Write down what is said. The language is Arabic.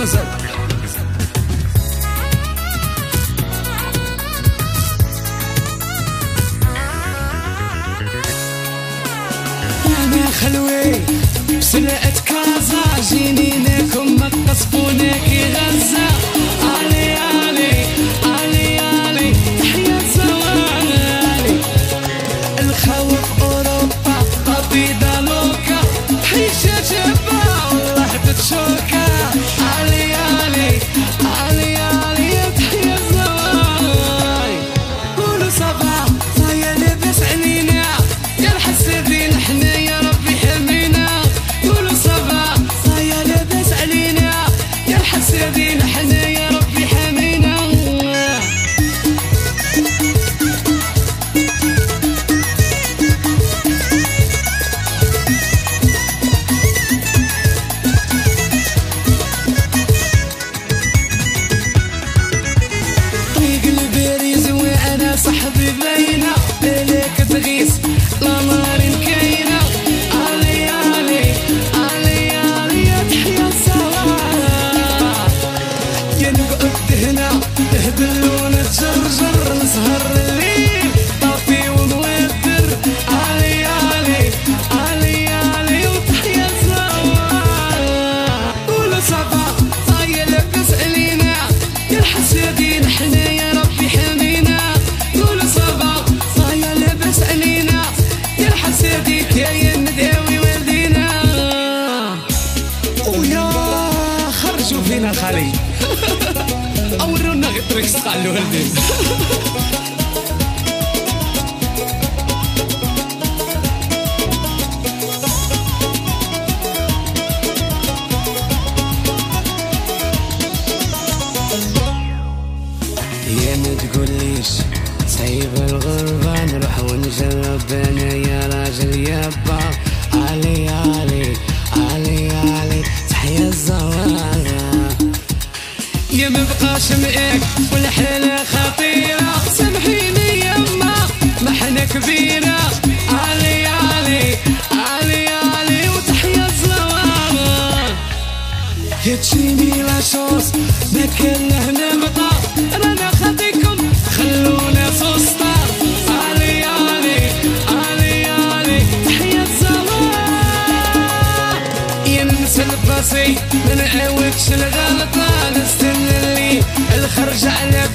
أنا خلوي بسلقة كازا جيني لكم ما تقصفوني كي غزة. علي علي علي علي تحيا زوالي الخوف أوروبا طبيدا لوكا حيشة جبا والله تتشوكا. علي علي علي علي تحيا زوالي قولوا صباح صايا لاباس علينا يا الحسادين احنا يا ربي حمينا. قولوا صباح صايا لاباس علينا يا الحسادين احنا يا ربي حمينا. طريق الباريس وانا صاحبي باينه ليك تغيس لا نار كاينه. علي علي علي علي تحيا الصلاة يا نقعد هنا نهبل ونتجرجر نسهر الليل طافي ونودر. علي علي علي علي وتحيا الصلاة قولوا صبا صايا لاباس علينا يا الحسادين احنا يا ربي حمينا. قولوا صبا صايا لاباس علينا يا الحسادين يا نداوي والدينا. ويا خرجوا فينا خالي أورونا غير تريكس قال الوالدين. يا ما تقوليش سايب الغربة نروح ونجرب انا يا راجل يابا. علي علي علي علي تحيا الزوالة يا مبقاش مئك والحالة خطيرة. سامحيني يما ما حنا كبيرة. علي علي علي علي وتحيا الزوالة يا تشيني لا شوص ما كان هنا مطا رانا خاطيكم خلونا سوسطا. علي علي علي علي تحيا الزوالة يا ننسى الباسي ما نعاودش الغلطة نستنى اللي الخرج على